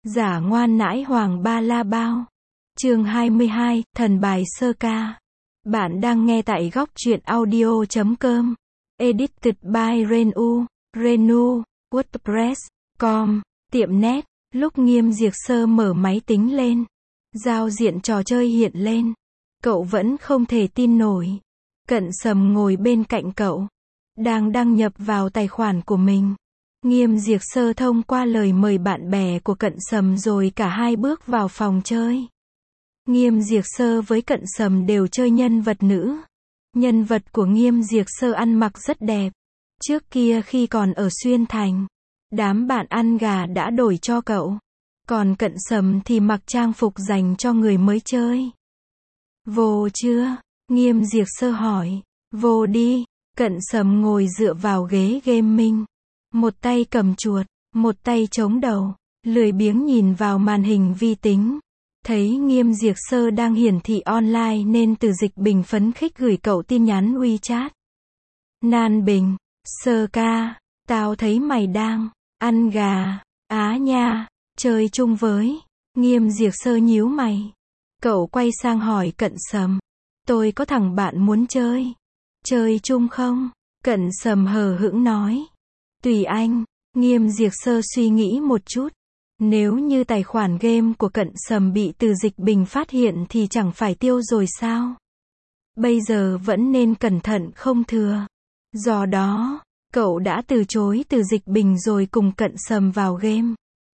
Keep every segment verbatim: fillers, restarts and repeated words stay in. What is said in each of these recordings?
Giả ngoan nãi hoàng ba la bao. Chương hai mươi hai, thần bài sơ ca. Bạn đang nghe tại góc truyện audio chấm com. Edited by Renu, Renu, WordPress, com, tiệm net. Lúc Nghiêm Diệt Sơ mở máy tính lên, giao diện trò chơi hiện lên. Cậu vẫn không thể tin nổi. Cận Sầm ngồi bên cạnh cậu, đang đăng nhập vào tài khoản của mình. Nghiêm Diệt Sơ thông qua lời mời bạn bè của Cận Sầm rồi cả hai bước vào phòng chơi. Nghiêm Diệt Sơ với Cận Sầm đều chơi nhân vật nữ. Nhân vật của Nghiêm Diệt Sơ ăn mặc rất đẹp. Trước kia khi còn ở Xuyên Thành, đám bạn ăn gà đã đổi cho cậu. Còn Cận Sầm thì mặc trang phục dành cho người mới chơi. Vô chưa? Nghiêm Diệt Sơ hỏi. Vô đi. Cận Sầm ngồi dựa vào ghế gaming. Một tay cầm chuột, một tay chống đầu, lười biếng nhìn vào màn hình vi tính. Thấy Nghiêm Diệt Sơ đang hiển thị online nên Từ Dịch Bình phấn khích gửi cậu tin nhắn WeChat. Nan Bình, Sơ ca, tao thấy mày đang ăn gà, á nha, chơi chung với. Nghiêm Diệt Sơ nhíu mày. Cậu quay sang hỏi Cận Sầm. Tôi có thằng bạn muốn chơi. Chơi chung không? Cận Sầm hờ hững nói. Tùy anh. Nghiêm Diệt Sơ suy nghĩ một chút. Nếu như tài khoản game của Cận Sầm bị Từ Dịch Bình phát hiện thì chẳng phải tiêu rồi sao? Bây giờ vẫn nên cẩn thận không thừa. Do đó, cậu đã từ chối Từ Dịch Bình rồi cùng Cận Sầm vào game.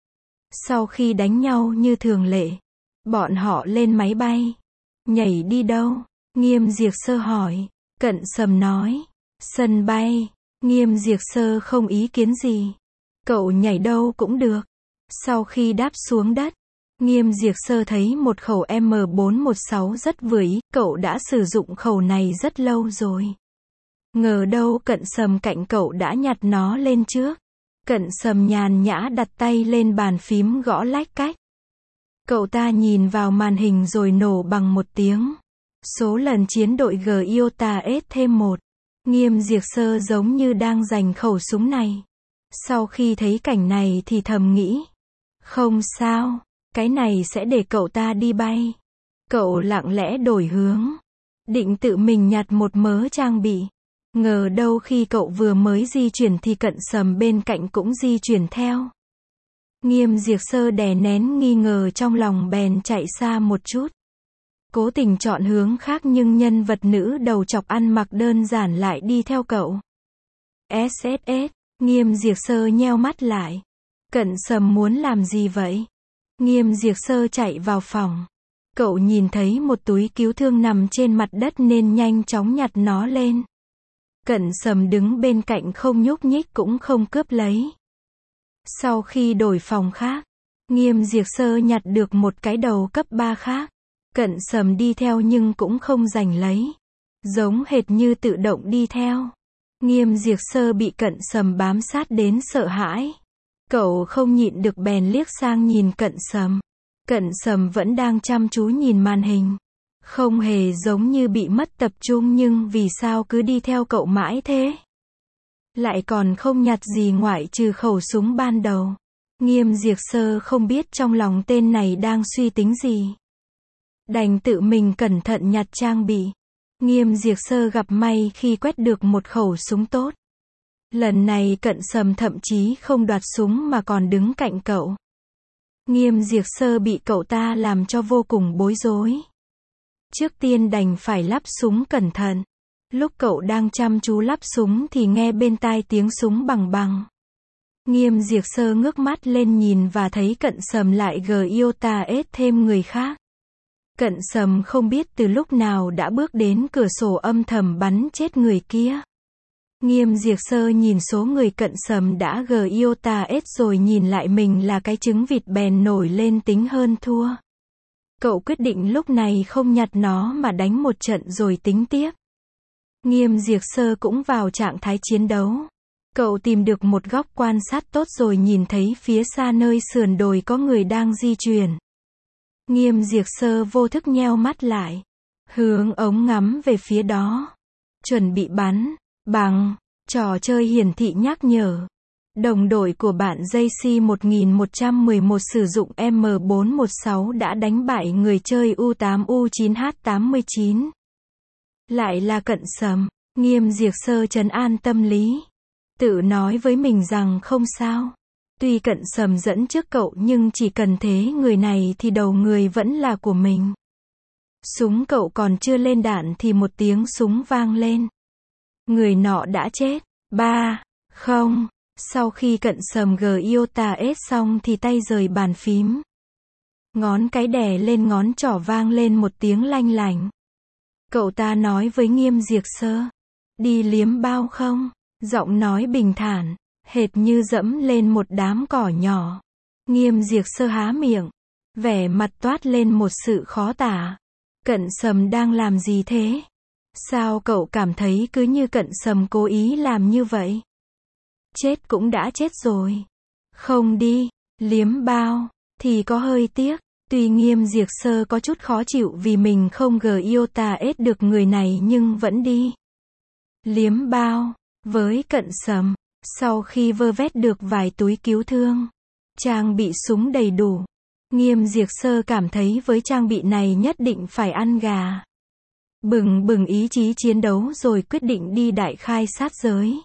Sau khi đánh nhau như thường lệ, bọn họ lên máy bay. Nhảy đi đâu? Nghiêm Diệt Sơ hỏi. Cận Sầm nói. Sân bay. Nghiêm Diệt Sơ không ý kiến gì. Cậu nhảy đâu cũng được. Sau khi đáp xuống đất, Nghiêm Diệt Sơ thấy một khẩu M bốn một sáu rất vừa ý. Cậu đã sử dụng khẩu này rất lâu rồi. Ngờ đâu Cận Sầm cạnh cậu đã nhặt nó lên trước. Cận Sầm nhàn nhã đặt tay lên bàn phím gõ lách cách. Cậu ta nhìn vào màn hình rồi nổ bằng một tiếng. Số lần chiến đội G I O T A S thêm một. Nghiêm Diệt Sơ giống như đang giành khẩu súng này. Sau khi thấy cảnh này thì thầm nghĩ. Không sao, cái này sẽ để cậu ta đi bay. Cậu lặng lẽ đổi hướng. Định tự mình nhặt một mớ trang bị. Ngờ đâu khi cậu vừa mới di chuyển thì Cận Sầm bên cạnh cũng di chuyển theo. Nghiêm Diệt Sơ đè nén nghi ngờ trong lòng bèn chạy xa một chút. Cố tình chọn hướng khác nhưng nhân vật nữ đầu chọc ăn mặc đơn giản lại đi theo cậu. ét ét ét, Nghiêm Diệt Sơ nheo mắt lại. Cận Sầm muốn làm gì vậy? Nghiêm Diệt Sơ chạy vào phòng. Cậu nhìn thấy một túi cứu thương nằm trên mặt đất nên nhanh chóng nhặt nó lên. Cận Sầm đứng bên cạnh không nhúc nhích cũng không cướp lấy. Sau khi đổi phòng khác, Nghiêm Diệt Sơ nhặt được một cái đầu cấp ba khác. Cận Sầm đi theo nhưng cũng không giành lấy. Giống hệt như tự động đi theo. Nghiêm Diệt Sơ bị Cận Sầm bám sát đến sợ hãi. Cậu không nhịn được bèn liếc sang nhìn Cận Sầm. Cận Sầm vẫn đang chăm chú nhìn màn hình. Không hề giống như bị mất tập trung nhưng vì sao cứ đi theo cậu mãi thế? Lại còn không nhặt gì ngoại trừ khẩu súng ban đầu. Nghiêm Diệt Sơ không biết trong lòng tên này đang suy tính gì. Đành tự mình cẩn thận nhặt trang bị. Nghiêm Diệt Sơ gặp may khi quét được một khẩu súng tốt. Lần này Cận Sầm thậm chí không đoạt súng mà còn đứng cạnh cậu. Nghiêm Diệt Sơ bị cậu ta làm cho vô cùng bối rối. Trước tiên đành phải lắp súng cẩn thận. Lúc cậu đang chăm chú lắp súng thì nghe bên tai tiếng súng bằng bằng. Nghiêm Diệt Sơ ngước mắt lên nhìn và thấy Cận Sầm lại G I O T A S thêm người khác. Cận Sầm không biết từ lúc nào đã bước đến cửa sổ âm thầm bắn chết người kia. Nghiêm Diệt Sơ nhìn số người Cận Sầm đã G I O T A S rồi nhìn lại mình là cái trứng vịt bèn nổi lên tính hơn thua. Cậu quyết định lúc này không nhặt nó mà đánh một trận rồi tính tiếp. Nghiêm Diệt Sơ cũng vào trạng thái chiến đấu. Cậu tìm được một góc quan sát tốt rồi nhìn thấy phía xa nơi sườn đồi có người đang di chuyển. Nghiêm Diệt Sơ vô thức nheo mắt lại. Hướng ống ngắm về phía đó. Chuẩn bị bắn. Bằng. Trò chơi hiển thị nhắc nhở. Đồng đội của bạn J C một nghìn một trăm mười một sử dụng M bốn một sáu đã đánh bại người chơi U tám U chín H tám mươi chín. Lại là Cận Sầm. Nghiêm Diệt Sơ trấn an tâm lý. Tự nói với mình rằng không sao. Tuy Cận Sầm dẫn trước cậu nhưng chỉ cần thế người này thì đầu người vẫn là của mình. Súng cậu còn chưa lên đạn thì một tiếng súng vang lên. Người nọ đã chết. Ba. Không. Sau khi Cận Sầm G I O T A S xong thì tay rời bàn phím. Ngón cái đè lên ngón trỏ vang lên một tiếng lanh lảnh. Cậu ta nói với Nghiêm Diệt Sơ. Đi liếm bao không? Giọng nói bình thản, hệt như dẫm lên một đám cỏ nhỏ. Nghiêm Diệt Sơ há miệng. Vẻ mặt toát lên một sự khó tả. Cận Sầm đang làm gì thế? Sao cậu cảm thấy cứ như Cận Sầm cố ý làm như vậy? Chết cũng đã chết rồi. Không đi, liếm bao, thì có hơi tiếc. Tuy Nghiêm Diệt Sơ có chút khó chịu vì mình không G I O T A S được người này nhưng vẫn đi. Liếm bao, với Cận Sầm, sau khi vơ vét được vài túi cứu thương, trang bị súng đầy đủ, Nghiêm Diệt Sơ cảm thấy với trang bị này nhất định phải ăn gà. Bừng bừng ý chí chiến đấu rồi quyết định đi đại khai sát giới.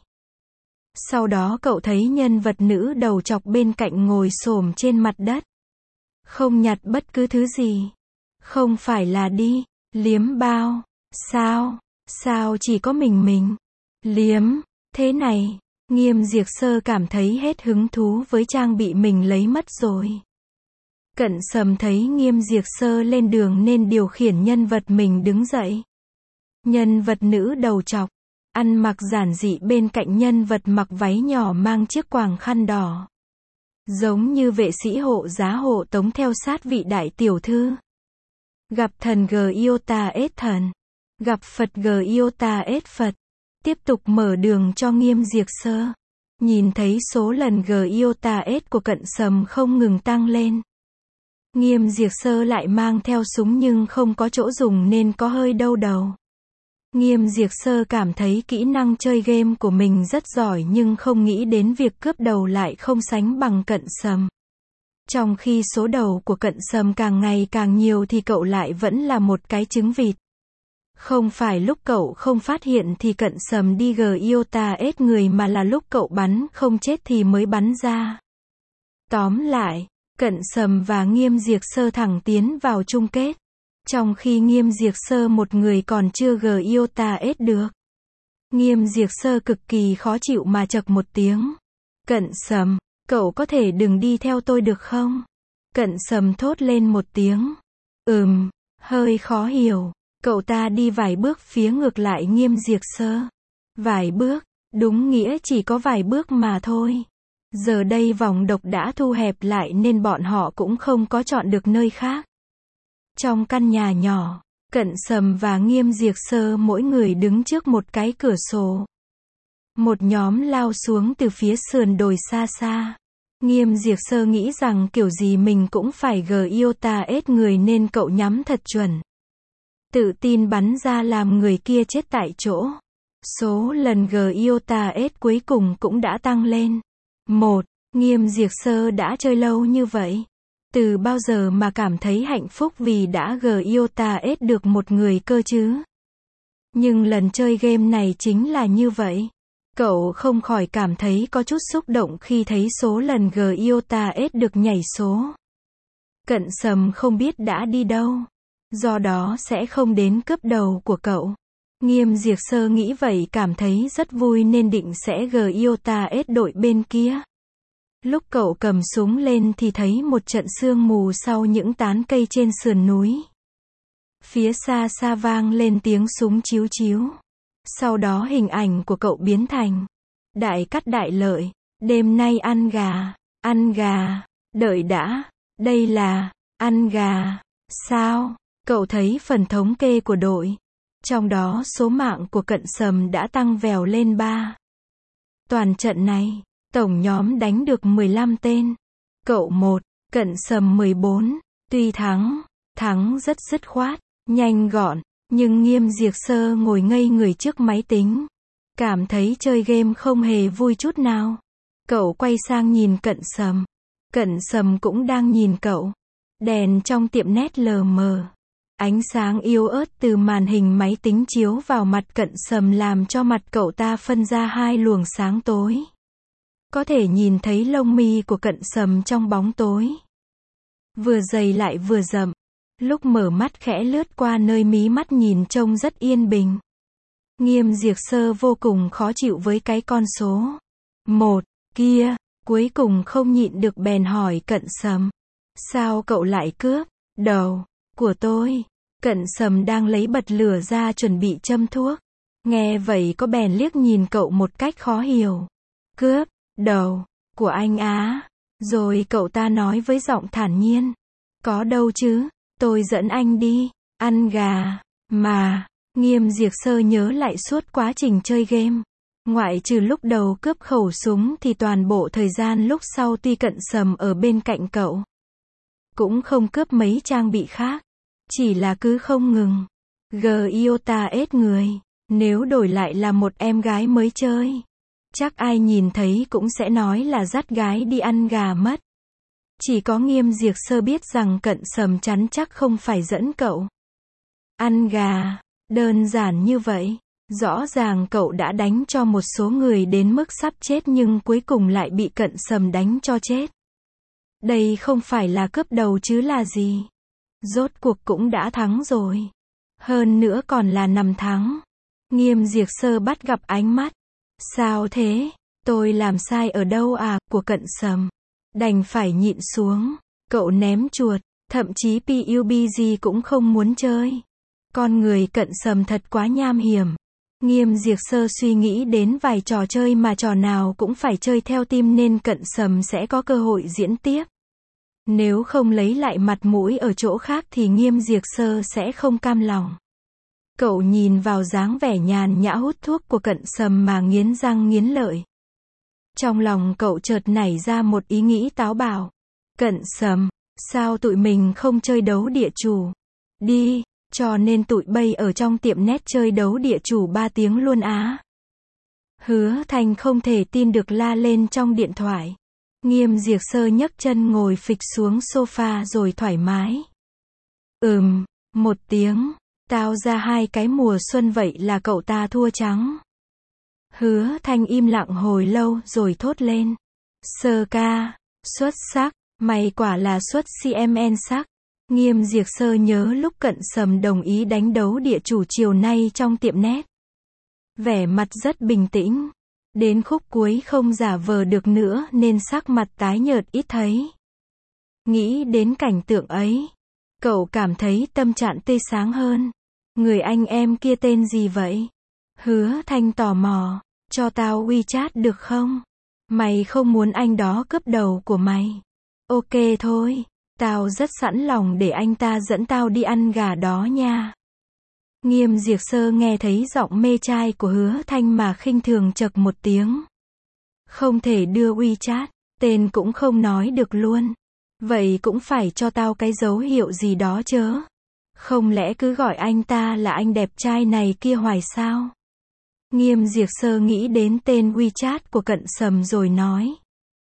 Sau đó cậu thấy nhân vật nữ đầu chọc bên cạnh ngồi xổm trên mặt đất. Không nhặt bất cứ thứ gì. Không phải là đi, liếm bao. Sao, sao chỉ có mình mình. Liếm, thế này, Nghiêm Diệt Sơ cảm thấy hết hứng thú với trang bị mình lấy mất rồi. Cận Sầm thấy Nghiêm Diệt Sơ lên đường nên điều khiển nhân vật mình đứng dậy. Nhân vật nữ đầu chọc, ăn mặc giản dị bên cạnh nhân vật mặc váy nhỏ mang chiếc quàng khăn đỏ. Giống như vệ sĩ hộ giá hộ tống theo sát vị đại tiểu thư. Gặp thần G I O T A S thần. Gặp Phật G I O T A S Phật. Tiếp tục mở đường cho Nghiêm Diệt Sơ. Nhìn thấy số lần G I O T A S của Cận Sầm không ngừng tăng lên. Nghiêm Diệt Sơ lại mang theo súng nhưng không có chỗ dùng nên có hơi đau đầu. Nghiêm Diệt Sơ cảm thấy kỹ năng chơi game của mình rất giỏi nhưng không nghĩ đến việc cướp đầu lại không sánh bằng Cận Sầm. Trong khi số đầu của Cận Sầm càng ngày càng nhiều thì cậu lại vẫn là một cái trứng vịt. Không phải lúc cậu không phát hiện thì Cận Sầm đi G I O T A S người mà là lúc cậu bắn không chết thì mới bắn ra. Tóm lại, Cận Sầm và Nghiêm Diệt Sơ thẳng tiến vào chung kết. Trong khi Nghiêm Diệt Sơ một người còn chưa G I O T A S được. Nghiêm Diệt Sơ cực kỳ khó chịu mà chậc một tiếng. Cận Sầm, cậu có thể đừng đi theo tôi được không? Cận Sầm thốt lên một tiếng. Ừm, hơi khó hiểu. Cậu ta đi vài bước phía ngược lại Nghiêm Diệt Sơ. Vài bước, đúng nghĩa chỉ có vài bước mà thôi. Giờ đây vòng độc đã thu hẹp lại nên bọn họ cũng không có chọn được nơi khác. Trong căn nhà nhỏ, Cận Sầm và Nghiêm Diệt Sơ mỗi người đứng trước một cái cửa sổ. Một nhóm lao xuống từ phía sườn đồi xa xa. Nghiêm Diệt Sơ nghĩ rằng kiểu gì mình cũng phải G I O T A S người nên cậu nhắm thật chuẩn. Tự tin bắn ra làm người kia chết tại chỗ. Số lần G I O T A S cuối cùng cũng đã tăng lên. Một, Nghiêm Diệt Sơ đã chơi lâu như vậy. Từ bao giờ mà cảm thấy hạnh phúc vì đã G I O T A S được một người cơ chứ? Nhưng lần chơi game này chính là như vậy. Cậu không khỏi cảm thấy có chút xúc động khi thấy số lần G I O T A S được nhảy số. Cận Sầm không biết đã đi đâu. Do đó sẽ không đến cướp đầu của cậu. Nghiêm Diệt Sơ nghĩ vậy cảm thấy rất vui nên định sẽ G I O T A S đội bên kia. Lúc cậu cầm súng lên thì thấy một trận sương mù sau những tán cây trên sườn núi. Phía xa xa vang lên tiếng súng chíu chíu. Sau đó hình ảnh của cậu biến thành đại cắt đại lợi. Đêm nay ăn gà, ăn gà, đợi đã, đây là ăn gà. Sao? Cậu thấy phần thống kê của đội. Trong đó số mạng của Cận Sầm đã tăng vèo lên ba. Toàn trận này, tổng nhóm đánh được mười lăm tên. Cậu một, Cận Sầm mười bốn. Tuy thắng, thắng rất dứt khoát, nhanh gọn, nhưng Nghiêm Diệt Sơ ngồi ngây người trước máy tính. Cảm thấy chơi game không hề vui chút nào. Cậu quay sang nhìn Cận Sầm. Cận Sầm cũng đang nhìn cậu. Đèn trong tiệm nét lờ mờ. Ánh sáng yếu ớt từ màn hình máy tính chiếu vào mặt Cận Sầm làm cho mặt cậu ta phân ra hai luồng sáng tối. Có thể nhìn thấy lông mi của Cận Sầm trong bóng tối. Vừa dày lại vừa rậm. Lúc mở mắt khẽ lướt qua nơi mí mắt nhìn trông rất yên bình. Nghiêm Diệp Sơ vô cùng khó chịu với cái con số một kia. Cuối cùng không nhịn được bèn hỏi Cận Sầm. Sao cậu lại cướp đầu của tôi? Cận Sầm đang lấy bật lửa ra chuẩn bị châm thuốc. Nghe vậy có bèn liếc nhìn cậu một cách khó hiểu. Cướp đầu của anh á? Rồi cậu ta nói với giọng thản nhiên. Có đâu chứ, tôi dẫn anh đi, ăn gà, mà. Nghiêm Diệp Sơ nhớ lại suốt quá trình chơi game. Ngoại trừ lúc đầu cướp khẩu súng thì toàn bộ thời gian lúc sau tuy Cận Sầm ở bên cạnh cậu. Cũng không cướp mấy trang bị khác. Chỉ là cứ không ngừng. Giota ết người. Nếu đổi lại là một em gái mới chơi. Chắc ai nhìn thấy cũng sẽ nói là dắt gái đi ăn gà mất. Chỉ có Nghiêm Diệp Sơ biết rằng Cận Sầm chắn chắc không phải dẫn cậu ăn gà. Đơn giản như vậy. Rõ ràng cậu đã đánh cho một số người đến mức sắp chết nhưng cuối cùng lại bị Cận Sầm đánh cho chết. Đây không phải là cướp đầu chứ là gì. Rốt cuộc cũng đã thắng rồi. Hơn nữa còn là nằm thắng. Nghiêm Diệp Sơ bắt gặp ánh mắt. Sao thế? Tôi làm sai ở đâu à? Của Cận Sầm. Đành phải nhịn xuống. Cậu ném chuột. Thậm chí pê u bê giê cũng không muốn chơi. Con người Cận Sầm thật quá nham hiểm. Nghiêm Diệp Sơ suy nghĩ đến vài trò chơi mà trò nào cũng phải chơi theo team nên Cận Sầm sẽ có cơ hội diễn tiếp. Nếu không lấy lại mặt mũi ở chỗ khác thì Nghiêm Diệp Sơ sẽ không cam lòng. Cậu nhìn vào dáng vẻ nhàn nhã hút thuốc của Cận Sầm mà nghiến răng nghiến lợi. Trong lòng cậu chợt nảy ra một ý nghĩ táo bạo. Cận Sầm, sao tụi mình không chơi đấu địa chủ? Đi, cho nên tụi bay ở trong tiệm nét chơi đấu địa chủ ba tiếng luôn á. Hứa Thành không thể tin được la lên trong điện thoại. Nghiêm Diệp Sơ nhấc chân ngồi phịch xuống sofa rồi thoải mái. Ừm, một tiếng. Tao ra hai cái mùa xuân vậy là cậu ta thua trắng. Hứa Thành im lặng hồi lâu rồi thốt lên. Sơ ca, xuất sắc, mày quả là xuất cm sắc. Nghiêm Diệp Sơ nhớ lúc Cận Sầm đồng ý đánh đấu địa chủ chiều nay trong tiệm nét. Vẻ mặt rất bình tĩnh. Đến khúc cuối không giả vờ được nữa nên sắc mặt tái nhợt ít thấy. Nghĩ đến cảnh tượng ấy. Cậu cảm thấy tâm trạng tươi sáng hơn. Người anh em kia tên gì vậy? Hứa Thành tò mò. Cho tao WeChat được không? Mày không muốn anh đó cướp đầu của mày. Ok thôi. Tao rất sẵn lòng để anh ta dẫn tao đi ăn gà đó nha. Nghiêm Diệp Sơ nghe thấy giọng mê trai của Hứa Thanh mà khinh thường chậc một tiếng. Không thể đưa WeChat, tên cũng không nói được luôn. Vậy cũng phải cho tao cái dấu hiệu gì đó chớ. Không lẽ cứ gọi anh ta là anh đẹp trai này kia hoài sao? Nghiêm Diệp Sơ nghĩ đến tên WeChat của Cận Sầm rồi nói.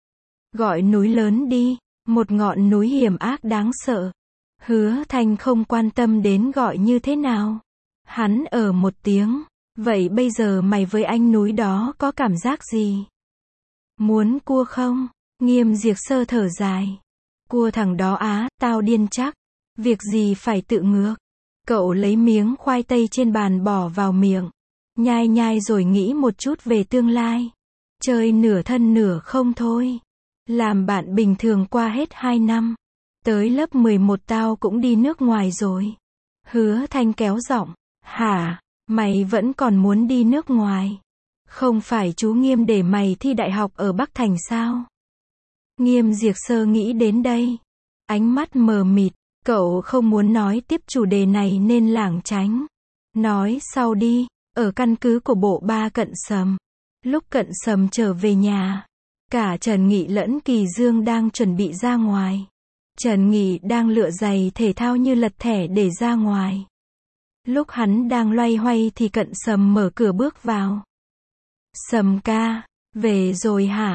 Gọi núi lớn đi, một ngọn núi hiểm ác đáng sợ. Hứa Thanh không quan tâm đến gọi như thế nào. Hắn ở một tiếng. Vậy bây giờ mày với anh núi đó có cảm giác gì? Muốn cua không? Nghiêm Diệp Sơ thở dài. Cua thằng đó á, tao điên chắc. Việc gì phải tự ngược. Cậu lấy miếng khoai tây trên bàn bỏ vào miệng. Nhai nhai rồi nghĩ một chút về tương lai. Chơi nửa thân nửa không thôi. Làm bạn bình thường qua hết hai năm. Tới lớp mười một tao cũng đi nước ngoài rồi. Hứa Thanh kéo giọng. Hả? Mày vẫn còn muốn đi nước ngoài? Không phải chú Nghiêm để mày thi đại học ở Bắc Thành sao? Nghiêm Diệp Sơ nghĩ đến đây. Ánh mắt mờ mịt. Cậu không muốn nói tiếp chủ đề này nên lảng tránh. Nói sau đi. Ở căn cứ của bộ ba Cận Sầm. Lúc Cận Sầm trở về nhà. Cả Trần Nghị lẫn Kỳ Dương đang chuẩn bị ra ngoài. Trần Nghị đang lựa giày thể thao như lật thẻ để ra ngoài. Lúc hắn đang loay hoay thì Cận Sầm mở cửa bước vào. Sầm ca, về rồi hả?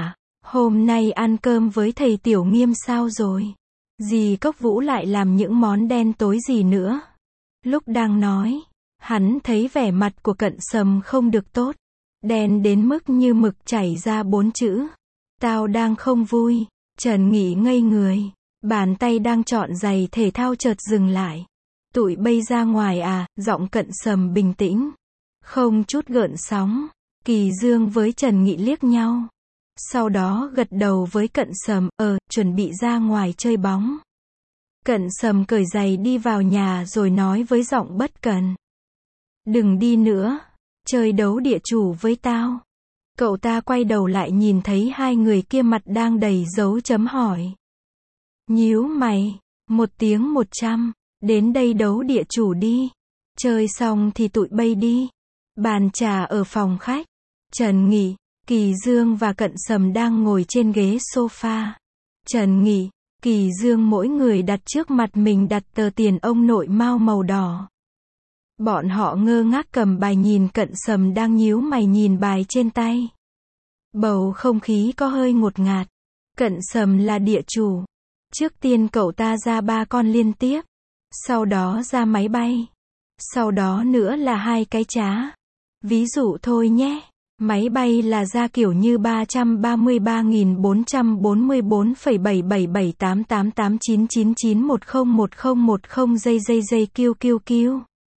Hôm nay ăn cơm với thầy Tiểu Nghiêm sao rồi? Dì Cốc Vũ lại làm những món đen tối gì nữa? Lúc đang nói, hắn thấy vẻ mặt của Cận Sầm không được tốt. Đen đến mức như mực chảy ra bốn chữ. Tao đang không vui. Trần Nghị ngây người. Bàn tay đang chọn giày thể thao chợt dừng lại. Tụi bây ra ngoài à? Giọng Cận Sầm bình tĩnh. Không chút gợn sóng. Kỳ Dương với Trần Nghị liếc nhau. Sau đó gật đầu với Cận Sầm, ờ, chuẩn bị ra ngoài chơi bóng. Cận Sầm cởi giày đi vào nhà rồi nói với giọng bất cần. Đừng đi nữa, chơi đấu địa chủ với tao. Cậu ta quay đầu lại nhìn thấy hai người kia mặt đang đầy dấu chấm hỏi. Nhíu mày, một tiếng một trăm, đến đây đấu địa chủ đi. Chơi xong thì tụi bay đi. Bàn trà ở phòng khách. Trần Nghị, Kỳ Dương và Cận Sầm đang ngồi trên ghế sofa. Trần Nghị, Kỳ Dương mỗi người đặt trước mặt mình đặt tờ tiền ông nội Mao màu đỏ. Bọn họ ngơ ngác cầm bài nhìn Cận Sầm đang nhíu mày nhìn bài trên tay. Bầu không khí có hơi ngột ngạt. Cận Sầm là địa chủ. Trước tiên cậu ta ra ba con liên tiếp. Sau đó ra máy bay. Sau đó nữa là hai cái trá. Ví dụ thôi nhé. Máy bay là ra kiểu như ba trăm ba mươi ba nghìn bốn trăm bốn mươi bốn phẩy bảy bảy bảy tám tám tám chín chín chín một không một không một không giây giây giây kiêu kiêu kiêu.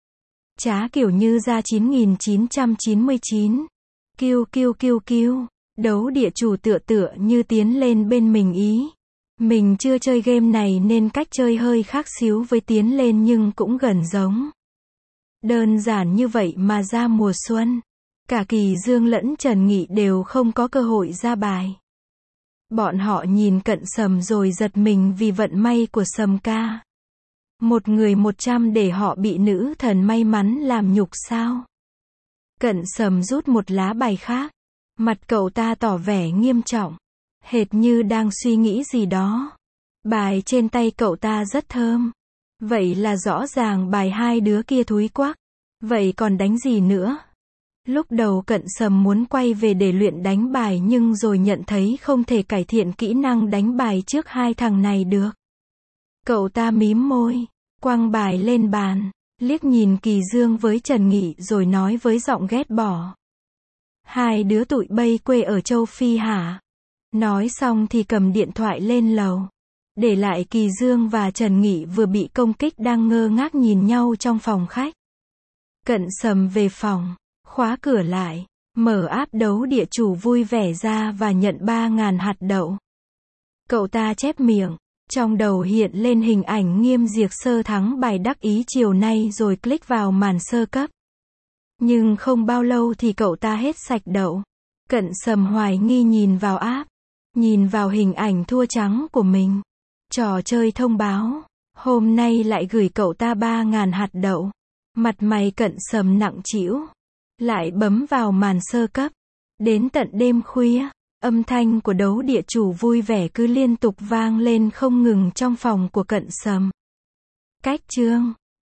Trá kiểu như ra chín nghìn chín trăm chín mươi chín. Kiêu kiêu kiêu kiêu. Đấu địa chủ tựa tựa như tiến lên bên mình ý. Mình chưa chơi game này nên cách chơi hơi khác xíu với tiến lên nhưng cũng gần giống. Đơn giản như vậy mà ra mùa xuân. Cả Kỳ Dương lẫn Trần Nghị đều không có cơ hội ra bài. Bọn họ nhìn Cận Sầm rồi giật mình vì vận may của Sầm ca. Một người một trăm để họ bị nữ thần may mắn làm nhục sao? Cận Sầm rút một lá bài khác. Mặt cậu ta tỏ vẻ nghiêm trọng. Hệt như đang suy nghĩ gì đó. Bài trên tay cậu ta rất thơm. Vậy là rõ ràng bài hai đứa kia thúi quắc. Vậy còn đánh gì nữa? Lúc đầu Cận Sầm muốn quay về để luyện đánh bài nhưng rồi nhận thấy không thể cải thiện kỹ năng đánh bài trước hai thằng này được. Cậu ta mím môi, quăng bài lên bàn, liếc nhìn Kỳ Dương với Trần Nghị rồi nói với giọng ghét bỏ. Hai đứa tụi bay quê ở châu Phi hả? Nói xong thì cầm điện thoại lên lầu. Để lại Kỳ Dương và Trần Nghị vừa bị công kích đang ngơ ngác nhìn nhau trong phòng khách. Cận Sầm về phòng. Khóa cửa lại, mở app đấu địa chủ vui vẻ ra và nhận ba ngàn hạt đậu. Cậu ta chép miệng, trong đầu hiện lên hình ảnh Nghiêm Diệc sơ thắng bài đắc ý chiều nay rồi click vào màn sơ cấp. Nhưng không bao lâu thì cậu ta hết sạch đậu. Cận Sầm hoài nghi nhìn vào app, nhìn vào hình ảnh thua trắng của mình. Trò chơi thông báo, hôm nay lại gửi cậu ta ba ngàn hạt đậu. Mặt mày Cận Sầm nặng trĩu. Lại bấm vào màn sơ cấp. Đến tận đêm khuya, âm thanh của đấu địa chủ vui vẻ cứ liên tục vang lên không ngừng trong phòng của Cận Sầm. Cách chương